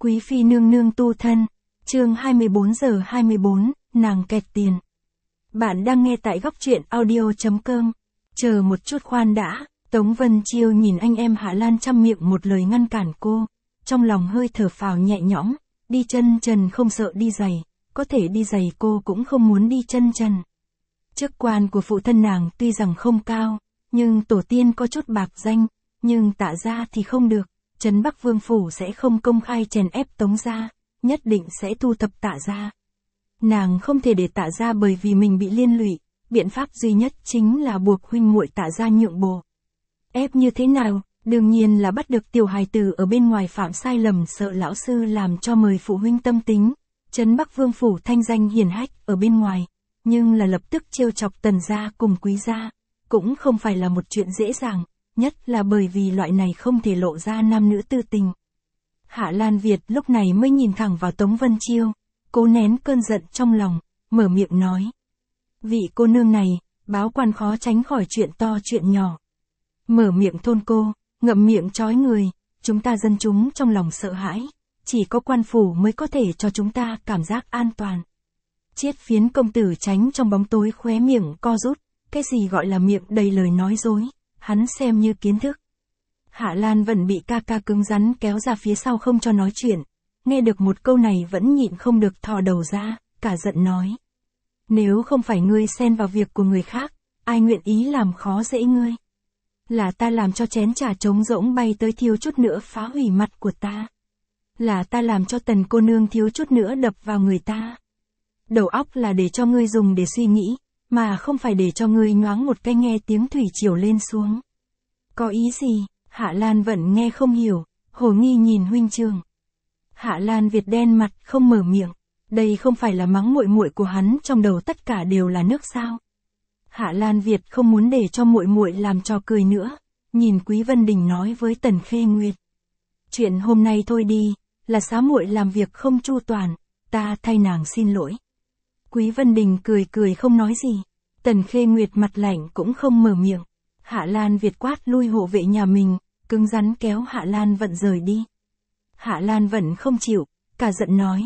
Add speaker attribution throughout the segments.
Speaker 1: Quý phi nương nương tu thân, chương 24 giờ 24, nàng kẹt tiền. Bạn đang nghe tại góc truyện audio.com. Chờ một chút khoan đã, Tống Vân Chiêu nhìn anh em Hạ Lan trăm miệng một lời ngăn cản cô, trong lòng hơi thở phào nhẹ nhõm, đi chân trần không sợ đi giày, có thể đi giày cô cũng không muốn đi chân trần. Chức quan của phụ thân nàng tuy rằng không cao, nhưng tổ tiên có chút bạc danh, nhưng Tạ gia thì không được. Trấn Bắc Vương Phủ sẽ không công khai chèn ép Tống gia, nhất định sẽ thu thập Tạ gia. Nàng không thể để Tạ gia bởi vì mình bị liên lụy, biện pháp duy nhất chính là buộc huynh muội Tạ gia nhượng bộ. Ép như thế nào? Đương nhiên là bắt được tiểu hài tử ở bên ngoài phạm sai lầm, sợ lão sư làm cho mời phụ huynh tâm tính. Trấn Bắc Vương Phủ thanh danh hiển hách ở bên ngoài, nhưng là lập tức trêu chọc Tần gia cùng Quý gia, cũng không phải là một chuyện dễ dàng. Nhất là bởi vì loại này không thể lộ ra nam nữ tư tình. Hạ Lan Việt lúc này mới nhìn thẳng vào Tống Vân Chiêu, cố nén cơn giận trong lòng, mở miệng nói. Vị cô nương này, báo quan khó tránh khỏi chuyện to chuyện nhỏ. Mở miệng thôn cô, ngậm miệng trói người, chúng ta dân chúng trong lòng sợ hãi, chỉ có quan phủ mới có thể cho chúng ta cảm giác an toàn. Chiết Phiến công tử tránh trong bóng tối khóe miệng co rút, cái gì gọi là miệng đầy lời nói dối. Hắn xem như kiến thức. Hạ Lan vẫn bị ca ca cứng rắn kéo ra phía sau không cho nói chuyện. Nghe được một câu này vẫn nhịn không được thò đầu ra, cả giận nói. Nếu không phải ngươi xen vào việc của người khác, ai nguyện ý làm khó dễ ngươi? Là ta làm cho chén trà trống rỗng bay tới thiếu chút nữa phá hủy mặt của ta. Là ta làm cho Tần cô nương thiếu chút nữa đập vào người ta. Đầu óc là để cho ngươi dùng để suy nghĩ, mà không phải để cho ngươi nhoáng một cái nghe tiếng thủy triều lên xuống. Có ý gì? Hạ Lan vẫn nghe không hiểu, hồ nghi nhìn huynh trường. Hạ Lan Việt đen mặt không mở miệng, đây không phải là mắng muội muội của hắn, trong đầu tất cả đều là nước sao? Hạ Lan Việt không muốn để cho muội muội làm trò cười nữa, nhìn Quý Vân Đình nói với Tần Khê Nguyệt. Chuyện hôm nay thôi đi, là xá muội làm việc không chu toàn, ta thay nàng xin lỗi. Quý Vân Đình cười cười không nói gì. Tần Khê Nguyệt mặt lạnh cũng không mở miệng. Hạ Lan Việt quát lui hộ vệ nhà mình, cứng rắn kéo Hạ Lan Vận rời đi. Hạ Lan Vận không chịu, cả giận nói.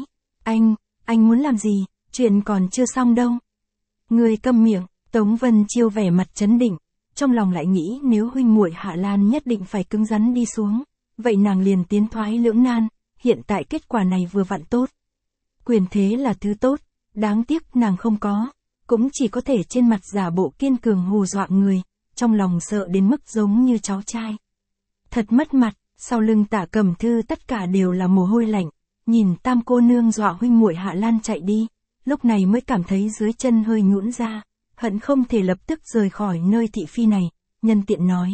Speaker 1: Anh muốn làm gì, chuyện còn chưa xong đâu. Người câm miệng. Tống Vân Chiêu vẻ mặt trấn định, trong lòng lại nghĩ nếu huynh muội Hạ Lan nhất định phải cứng rắn đi xuống, vậy nàng liền tiến thoái lưỡng nan, hiện tại kết quả này vừa vặn tốt. Quyền thế là thứ tốt. Đáng tiếc nàng không có, cũng chỉ có thể trên mặt giả bộ kiên cường hù dọa người, trong lòng sợ đến mức giống như cháu trai. Thật mất mặt, sau lưng Tạ Cẩm Thư tất cả đều là mồ hôi lạnh, nhìn tam cô nương dọa huynh muội Hạ Lan chạy đi, lúc này mới cảm thấy dưới chân hơi nhũn ra, hận không thể lập tức rời khỏi nơi thị phi này, nhân tiện nói.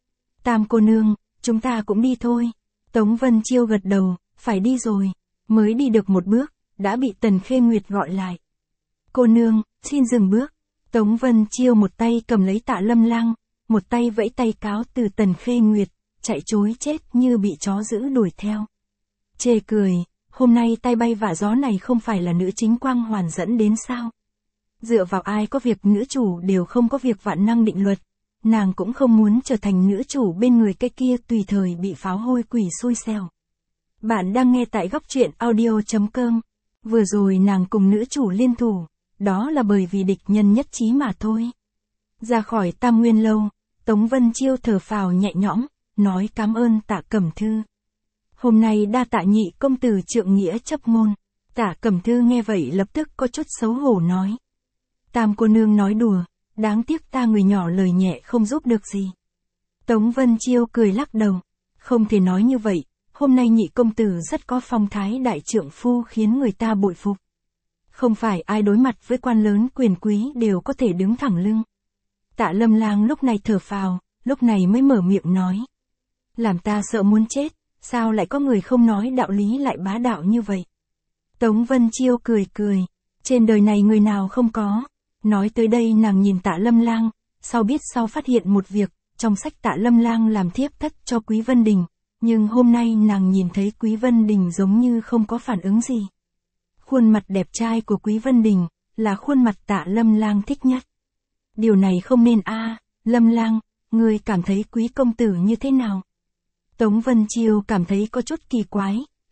Speaker 1: Tam cô nương, chúng ta cũng đi thôi. Tống Vân Chiêu gật đầu, phải đi rồi, mới đi được một bước. Đã bị Tần Khê Nguyệt gọi lại. Cô nương, xin dừng bước. Tống Vân Chiêu một tay cầm lấy Tạ Lâm Lang, một tay vẫy tay cáo từ Tần Khê Nguyệt, chạy trối chết như bị chó dữ đuổi theo. Chê cười, hôm nay tay bay vạ gió này không phải là nữ chính quang hoàn dẫn đến sao? Dựa vào ai có việc nữ chủ đều không có việc vạn năng định luật, nàng cũng không muốn trở thành nữ chủ bên người cái kia tùy thời bị pháo hôi quỷ xui xẻo. Bạn đang nghe tại góc truyện audio.com. Vừa rồi nàng cùng nữ chủ liên thủ, đó là bởi vì địch nhân nhất trí mà thôi. Ra khỏi Tam Nguyên Lâu, Tống Vân Chiêu thở phào nhẹ nhõm, nói cảm ơn Tạ Cẩm Thư. Hôm nay đa tạ nhị công tử trượng nghĩa chấp ngôn. Tạ Cẩm Thư nghe vậy lập tức có chút xấu hổ nói. Tam cô nương nói đùa, đáng tiếc ta người nhỏ lời nhẹ không giúp được gì. Tống Vân Chiêu cười lắc đầu, không thể nói như vậy. Hôm nay nhị công tử rất có phong thái đại trượng phu khiến người ta bội phục. Không phải ai đối mặt với quan lớn quyền quý đều có thể đứng thẳng lưng. Tạ Lâm Lang lúc này thở phào, lúc này mới mở miệng nói. Làm ta sợ muốn chết, sao lại có người không nói đạo lý lại bá đạo như vậy? Tống Vân Chiêu cười cười, trên đời này người nào không có. Nói tới đây nàng nhìn Tạ Lâm Lang, sau phát hiện một việc, trong sách Tạ Lâm Lang làm thiếp thất cho Quý Vân Đình. Nhưng hôm nay nàng nhìn thấy Quý Vân Đình giống như không có phản ứng gì. Khuôn mặt đẹp trai của Quý Vân Đình, là khuôn mặt Tạ Lâm Lang thích nhất. Điều này không nên Lâm Lang, ngươi cảm thấy Quý công tử như thế nào? Tống Vân Chiêu cảm thấy có chút kỳ quái,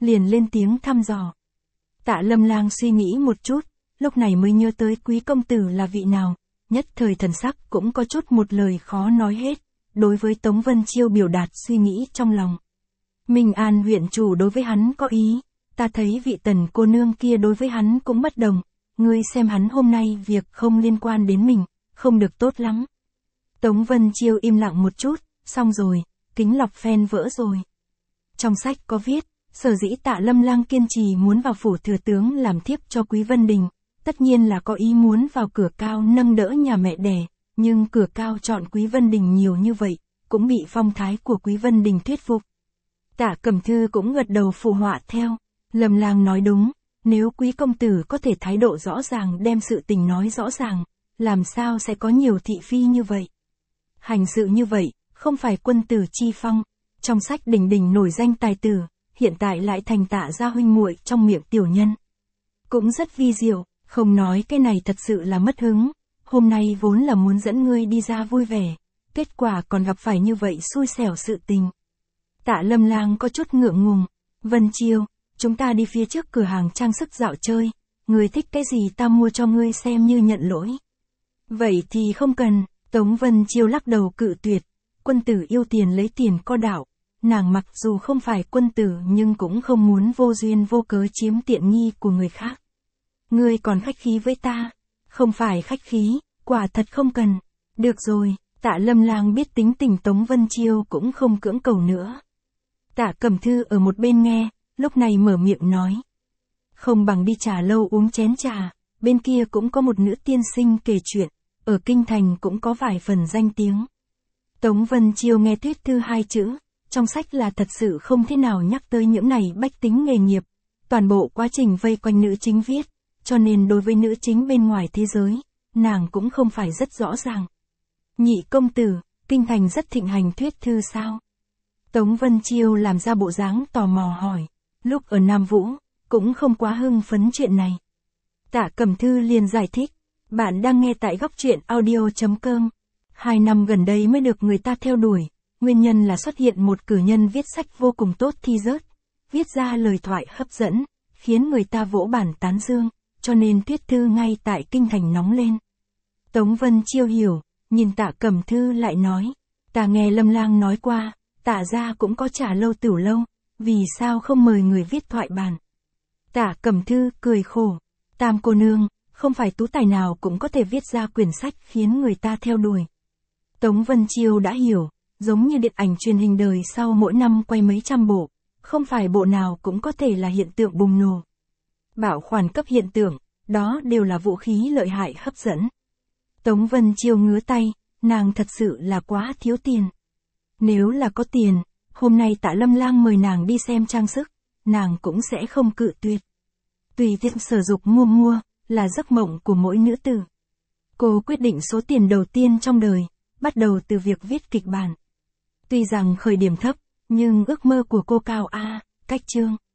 Speaker 1: liền lên tiếng thăm dò. Tạ Lâm Lang suy nghĩ một chút, lúc này mới nhớ tới quý công tử là vị nào, nhất thời thần sắc cũng có chút một lời khó nói hết, đối với Tống Vân Chiêu biểu đạt suy nghĩ trong lòng. Minh An huyện chủ đối với hắn có ý, ta thấy vị Tần cô nương kia đối với hắn cũng bất đồng, ngươi xem hắn hôm nay việc không liên quan đến mình, không được tốt lắm. Tống Vân Chiêu im lặng một chút, xong rồi, kính lọc phen vỡ rồi. Trong sách có viết, sở dĩ Tạ Lâm Lang kiên trì muốn vào phủ thừa tướng làm thiếp cho Quý Vân Đình, tất nhiên là có ý muốn vào Cửa Cao nâng đỡ nhà mẹ đẻ, nhưng Cửa Cao chọn Quý Vân Đình nhiều như vậy, cũng bị phong thái của Quý Vân Đình thuyết phục. Tạ Cẩm Thư cũng gật đầu phụ họa theo, Lâm Lang nói đúng, nếu quý công tử có thể thái độ rõ ràng đem sự tình nói rõ ràng, làm sao sẽ có nhiều thị phi như vậy. Hành sự như vậy, không phải quân tử chi phong, trong sách đỉnh đỉnh nổi danh tài tử, hiện tại lại thành Tạ gia huynh muội trong miệng tiểu nhân. Cũng rất vi diệu, không nói cái này thật sự là mất hứng, hôm nay vốn là muốn dẫn ngươi đi ra vui vẻ, kết quả còn gặp phải như vậy xui xẻo sự tình. Tạ Lâm Lang có chút ngượng ngùng, Vân Chiêu, chúng ta đi phía trước cửa hàng trang sức dạo chơi, ngươi thích cái gì ta mua cho ngươi xem như nhận lỗi. Vậy thì không cần, Tống Vân Chiêu lắc đầu cự tuyệt, quân tử yêu tiền lấy tiền co đạo, nàng mặc dù không phải quân tử nhưng cũng không muốn vô duyên vô cớ chiếm tiện nghi của người khác. Ngươi còn khách khí với ta, không phải khách khí, quả thật không cần. Được rồi, Tạ Lâm Lang biết tính tình Tống Vân Chiêu cũng không cưỡng cầu nữa. Tạ Cẩm Thư ở một bên nghe, lúc này mở miệng nói. Không bằng đi trà lâu uống chén trà, bên kia cũng có một nữ tiên sinh kể chuyện, ở kinh thành cũng có vài phần danh tiếng. Tống Vân Chiêu nghe Tuyết Thư hai chữ, trong sách là thật sự không thế nào nhắc tới những này bách tính nghề nghiệp, toàn bộ quá trình vây quanh nữ chính viết, cho nên đối với nữ chính bên ngoài thế giới, nàng cũng không phải rất rõ ràng. Nhị công tử, kinh thành rất thịnh hành Tuyết Thư sao? Tống Vân Chiêu làm ra bộ dáng tò mò hỏi, lúc ở Nam Vũ, cũng không quá hưng phấn chuyện này. Tạ Cẩm Thư liền giải thích, bạn đang nghe tại góc truyện audio.com. 2 năm gần đây mới được người ta theo đuổi, nguyên nhân là xuất hiện một cử nhân viết sách vô cùng tốt thi rớt, viết ra lời thoại hấp dẫn, khiến người ta vỗ bản tán dương, cho nên Tuyết Thư ngay tại kinh thành nóng lên. Tống Vân Chiêu hiểu, nhìn Tạ Cẩm Thư lại nói, ta nghe Lâm Lang nói qua, Tạ gia cũng có trà lâu tửu lâu, vì sao không mời người viết thoại bản. Tạ Cẩm Thư cười khổ, Tam cô nương, không phải tú tài nào cũng có thể viết ra quyển sách khiến người ta theo đuổi. Tống Vân Chiêu đã hiểu, giống như điện ảnh truyền hình đời sau mỗi năm quay mấy trăm bộ, không phải bộ nào cũng có thể là hiện tượng bùng nổ. Bảo khoản cấp hiện tượng, đó đều là vũ khí lợi hại hấp dẫn. Tống Vân Chiêu ngứa tay, nàng thật sự là quá thiếu tiền. Nếu là có tiền, hôm nay Tạ Lâm Lang mời nàng đi xem trang sức, nàng cũng sẽ không cự tuyệt. Tùy tiện sở dục mua, là giấc mộng của mỗi nữ tử. Cô quyết định số tiền đầu tiên trong đời, bắt đầu từ việc viết kịch bản. Tuy rằng khởi điểm thấp, nhưng ước mơ của cô cao cách chương.